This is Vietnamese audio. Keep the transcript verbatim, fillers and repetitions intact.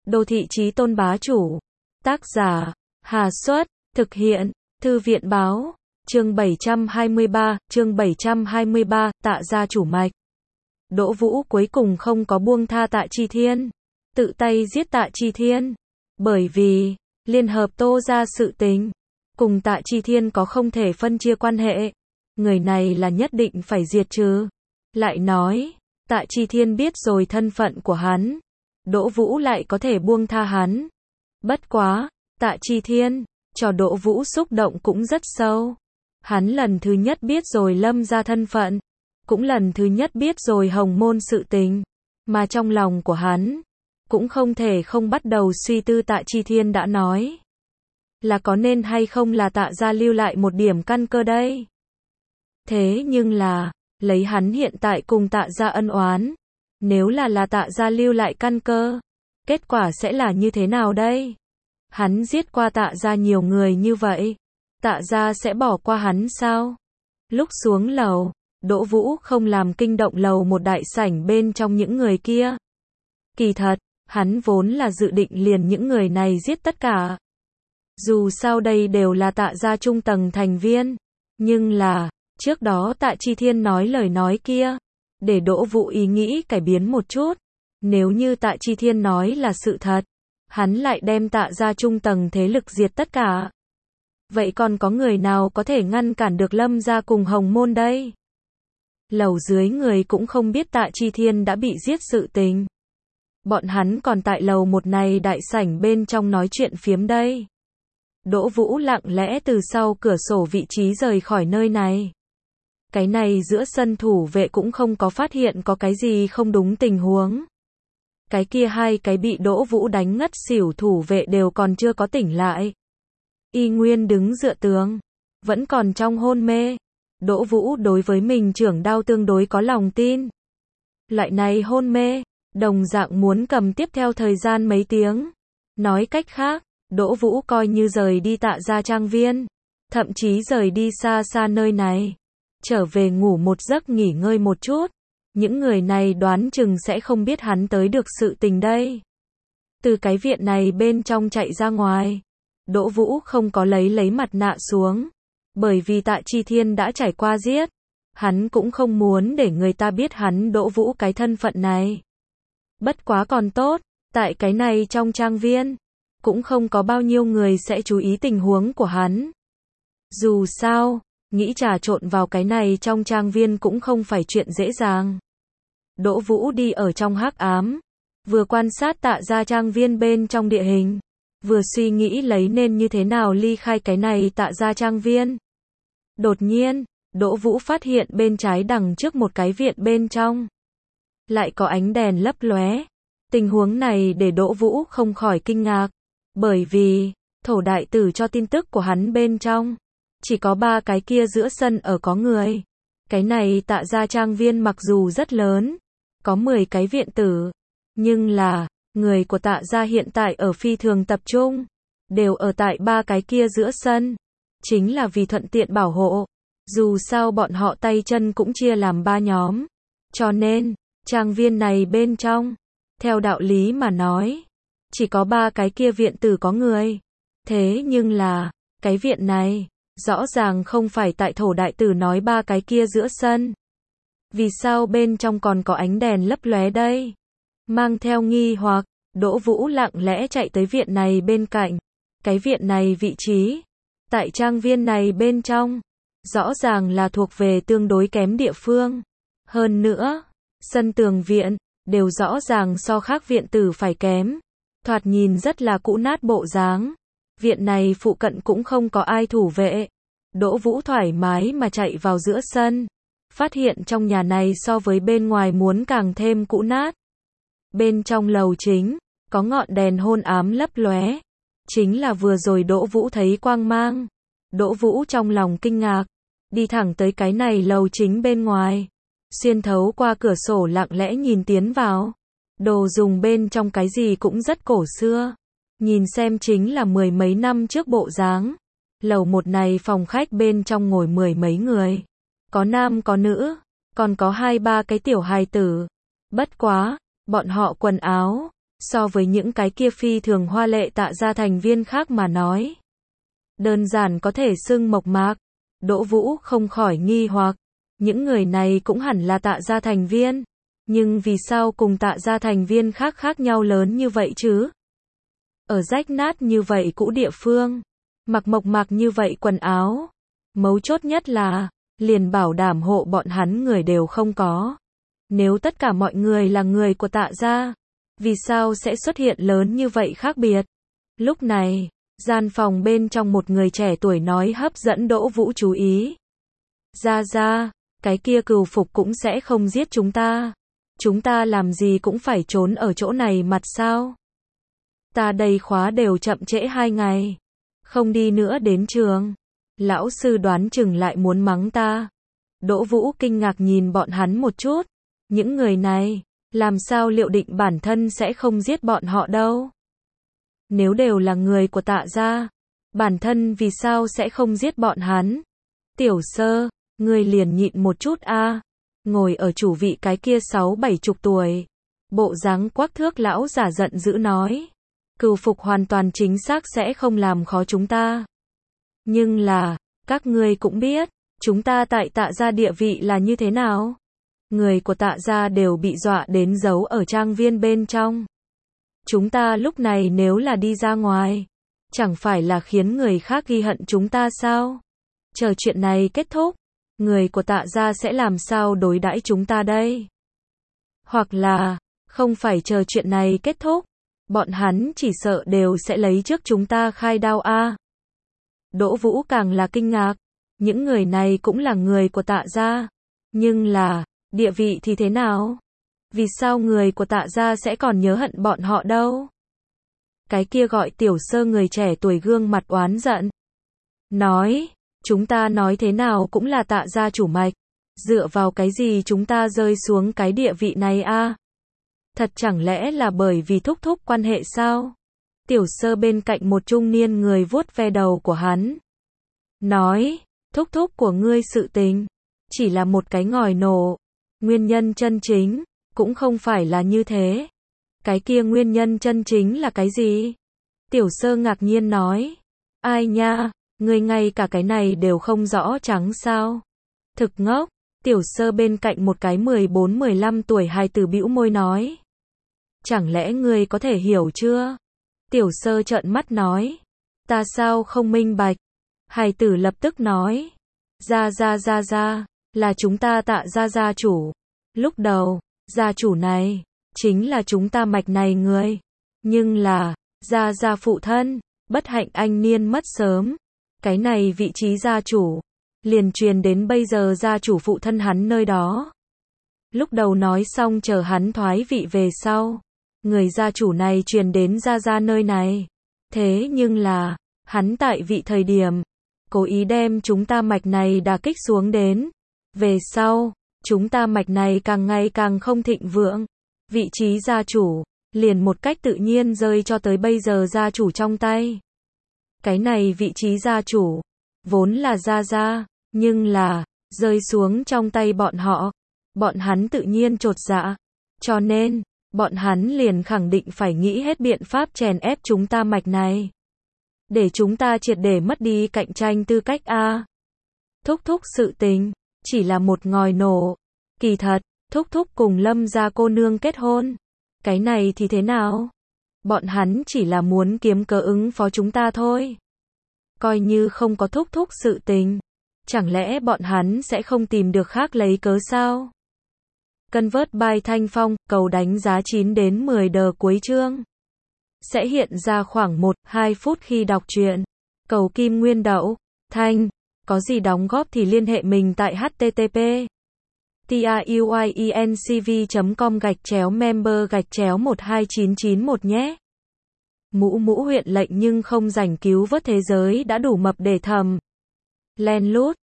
Đô thị chí tôn bá chủ. Tác giả, Hà Xuất, thực hiện, Thư viện báo, chương bảy trăm hai mươi ba, chương bảy trăm hai mươi ba, Tạ gia chủ mạch. Đỗ Vũ cuối cùng không có buông tha Tạ Chi Thiên, tự tay giết Tạ Chi Thiên, bởi vì, liên hợp Tô gia sự tình, cùng Tạ Chi Thiên có không thể phân chia quan hệ, người này là nhất định phải diệt trừ. Lại nói, Tạ Chi Thiên biết rồi thân phận của hắn, Đỗ Vũ lại có thể buông tha hắn. Bất quá, Tạ Chi Thiên, cho Đỗ Vũ xúc động cũng rất sâu. Hắn lần thứ nhất biết rồi Lâm gia thân phận, cũng lần thứ nhất biết rồi Hồng môn sự tình, mà trong lòng của hắn, cũng không thể không bắt đầu suy tư Tạ Chi Thiên đã nói. Là có nên hay không là Tạ gia lưu lại một điểm căn cơ đây? Thế nhưng là, lấy hắn hiện tại cùng Tạ gia ân oán, nếu là là Tạ gia lưu lại căn cơ, kết quả sẽ là như thế nào đây? Hắn giết qua Tạ gia nhiều người như vậy, Tạ gia sẽ bỏ qua hắn sao? Lúc xuống lầu, Đỗ Vũ không làm kinh động lầu một đại sảnh bên trong những người kia. Kỳ thật, hắn vốn là dự định liền những người này giết tất cả. Dù sao đây đều là Tạ gia trung tầng thành viên, nhưng là, trước đó Tạ Chi Thiên nói lời nói kia, để Đỗ Vũ ý nghĩ cải biến một chút. Nếu như Tạ Chi Thiên nói là sự thật, hắn lại đem Tạ gia trung tầng thế lực diệt tất cả. Vậy còn có người nào có thể ngăn cản được Lâm gia cùng Hồng môn đây? Lầu dưới người cũng không biết Tạ Chi Thiên đã bị giết sự tình. Bọn hắn còn tại lầu một này đại sảnh bên trong nói chuyện phiếm đây. Đỗ Vũ lặng lẽ từ sau cửa sổ vị trí rời khỏi nơi này. Cái này giữa sân thủ vệ cũng không có phát hiện có cái gì không đúng tình huống. Cái kia hai cái bị Đỗ Vũ đánh ngất xỉu thủ vệ đều còn chưa có tỉnh lại. Y nguyên đứng dựa tường, vẫn còn trong hôn mê. Đỗ Vũ đối với mình trưởng đao tương đối có lòng tin. Loại này hôn mê, đồng dạng muốn cầm tiếp theo thời gian mấy tiếng. Nói cách khác, Đỗ Vũ coi như rời đi Tạ gia trang viên, thậm chí rời đi xa xa nơi này, trở về ngủ một giấc nghỉ ngơi một chút. Những người này đoán chừng sẽ không biết hắn tới được sự tình đây. Từ cái viện này bên trong chạy ra ngoài, Đỗ Vũ không có lấy lấy mặt nạ xuống, bởi vì Tạ Chi Thiên đã trải qua giết, hắn cũng không muốn để người ta biết hắn Đỗ Vũ cái thân phận này. Bất quá còn tốt, tại cái này trong trang viên, cũng không có bao nhiêu người sẽ chú ý tình huống của hắn. Dù sao, nghĩ trà trộn vào cái này trong trang viên cũng không phải chuyện dễ dàng. Đỗ Vũ đi ở trong hắc ám, vừa quan sát Tạ gia trang viên bên trong địa hình, vừa suy nghĩ lấy nên như thế nào ly khai cái này Tạ gia trang viên. Đột nhiên, Đỗ Vũ phát hiện bên trái đằng trước một cái viện bên trong, lại có ánh đèn lấp lóe. Tình huống này để Đỗ Vũ không khỏi kinh ngạc, bởi vì, thổ đại tử cho tin tức của hắn bên trong, chỉ có ba cái kia giữa sân ở có người. Cái này Tạ gia trang viên mặc dù rất lớn, có mười cái viện tử, nhưng là, người của Tạ gia hiện tại ở phi thường tập trung, đều ở tại ba cái kia giữa sân, chính là vì thuận tiện bảo hộ. Dù sao bọn họ tay chân cũng chia làm ba nhóm, cho nên, trang viên này bên trong, theo đạo lý mà nói, chỉ có ba cái kia viện tử có người. Thế nhưng là, cái viện này, rõ ràng không phải tại thổ đại tử nói ba cái kia giữa sân. Vì sao bên trong còn có ánh đèn lấp lóe đây? Mang theo nghi hoặc, Đỗ Vũ lặng lẽ chạy tới viện này bên cạnh. Cái viện này vị trí, tại trang viên này bên trong, rõ ràng là thuộc về tương đối kém địa phương. Hơn nữa, sân tường viện, đều rõ ràng so khác viện tử phải kém. Thoạt nhìn rất là cũ nát bộ dáng. Viện này phụ cận cũng không có ai thủ vệ. Đỗ Vũ thoải mái mà chạy vào giữa sân, phát hiện trong nhà này so với bên ngoài muốn càng thêm cũ nát. Bên trong lầu chính, có ngọn đèn hôn ám lấp lóe, chính là vừa rồi Đỗ Vũ thấy quang mang. Đỗ Vũ trong lòng kinh ngạc, đi thẳng tới cái này lầu chính bên ngoài, xuyên thấu qua cửa sổ lặng lẽ nhìn tiến vào. Đồ dùng bên trong cái gì cũng rất cổ xưa, nhìn xem chính là mười mấy năm trước bộ dáng. Lầu một này phòng khách bên trong ngồi mười mấy người, có nam có nữ, còn có hai ba cái tiểu hài tử. Bất quá, bọn họ quần áo, So với những cái kia phi thường hoa lệ Tạ gia thành viên khác mà nói, đơn giản có thể xưng mộc mạc. Đỗ Vũ không khỏi nghi hoặc, những người này cũng hẳn là Tạ gia thành viên, nhưng vì sao cùng Tạ gia thành viên khác khác nhau lớn như vậy chứ? Ở rách nát như vậy cũ địa phương, mặc mộc mạc như vậy quần áo, mấu chốt nhất là, liền bảo đảm hộ bọn hắn người đều không có. Nếu tất cả mọi người là người của Tạ gia, vì sao sẽ xuất hiện lớn như vậy khác biệt? Lúc này, gian phòng bên trong một người trẻ tuổi nói hấp dẫn Đỗ Vũ chú ý. Gia gia, cái kia cừu phục cũng sẽ không giết chúng ta. Chúng ta làm gì cũng phải trốn ở chỗ này mặt sao? Ta đây khóa đều chậm trễ hai ngày. Không đi nữa đến trường. Lão sư đoán chừng lại muốn mắng ta. Đỗ Vũ kinh ngạc nhìn bọn hắn một chút. Những người này, làm sao liệu định bản thân sẽ không giết bọn họ đâu? Nếu đều là người của Tạ gia, bản thân vì sao sẽ không giết bọn hắn? Tiểu Sơ, ngươi liền nhịn một chút a. Ngồi ở chủ vị cái kia sáu bảy chục tuổi, bộ dáng quắc thước lão giả giận dữ nói, cừu phục hoàn toàn chính xác sẽ không làm khó chúng ta. Nhưng là, các ngươi cũng biết, chúng ta tại Tạ gia địa vị là như thế nào? Người của Tạ gia đều bị dọa đến giấu ở trang viên bên trong. Chúng ta lúc này nếu là đi ra ngoài, chẳng phải là khiến người khác ghi hận chúng ta sao? Chờ chuyện này kết thúc, người của Tạ gia sẽ làm sao đối đãi chúng ta đây? Hoặc là, không phải chờ chuyện này kết thúc, bọn hắn chỉ sợ đều sẽ lấy trước chúng ta khai đao a. Đỗ Vũ càng là kinh ngạc, những người này cũng là người của Tạ gia, nhưng là, địa vị thì thế nào? Vì sao người của Tạ gia sẽ còn nhớ hận bọn họ đâu? Cái kia gọi Tiểu Sơ người trẻ tuổi gương mặt oán giận. Nói, chúng ta nói thế nào cũng là Tạ gia chủ mạch. Dựa vào cái gì chúng ta rơi xuống cái địa vị này a? Thật chẳng lẽ là bởi vì thúc thúc quan hệ sao? Tiểu Sơ bên cạnh một trung niên người vuốt ve đầu của hắn. Nói, thúc thúc của ngươi sự tình, chỉ là một cái ngòi nổ. Nguyên nhân chân chính, cũng không phải là như thế. Cái kia nguyên nhân chân chính là cái gì? Tiểu Sơ ngạc nhiên nói. Ai nha, ngươi ngay cả cái này đều không rõ trắng sao? Thực ngốc. Tiểu Sơ bên cạnh một cái mười bốn mười lăm tuổi hài tử bĩu môi nói. Chẳng lẽ ngươi có thể hiểu chưa? Tiểu Sơ trợn mắt nói. Ta sao không minh bạch? Hài tử lập tức nói. Gia gia gia gia, là chúng ta Tạ gia gia chủ. Lúc đầu, gia chủ này, chính là chúng ta mạch này người. Nhưng là, gia gia phụ thân, bất hạnh anh niên mất sớm. Cái này vị trí gia chủ, liền truyền đến bây giờ gia chủ phụ thân hắn nơi đó. Lúc đầu nói xong chờ hắn thoái vị về sau. Người gia chủ này truyền đến gia gia nơi này. Thế nhưng là, hắn tại vị thời điểm, cố ý đem chúng ta mạch này đả kích xuống đến. Về sau, chúng ta mạch này càng ngày càng không thịnh vượng. Vị trí gia chủ, liền một cách tự nhiên rơi cho tới bây giờ gia chủ trong tay. Cái này vị trí gia chủ, vốn là gia gia, nhưng là, rơi xuống trong tay bọn họ. Bọn hắn tự nhiên chột dạ. Cho nên, bọn hắn liền khẳng định phải nghĩ hết biện pháp chèn ép chúng ta mạch này. Để chúng ta triệt để mất đi cạnh tranh tư cách a. Thúc thúc sự tình, chỉ là một ngòi nổ. Kỳ thật, thúc thúc cùng Lâm gia cô nương kết hôn. Cái này thì thế nào? Bọn hắn chỉ là muốn kiếm cớ ứng phó chúng ta thôi. Coi như không có thúc thúc sự tình. Chẳng lẽ bọn hắn sẽ không tìm được khác lấy cớ sao? Convert by Thanh Phong, cầu đánh giá chín đến mười đờ cuối chương. Sẽ hiện ra khoảng một đến hai phút khi đọc truyện. Cầu Kim Nguyên Đậu, Thanh, có gì đóng góp thì liên hệ mình tại http truyencv chấm com gạch chéo member gạch chéo một hai chín chín một nhé. Mũ mũ huyện lệnh nhưng không rảnh cứu vớt thế giới đã đủ mập để thầm. Len lút.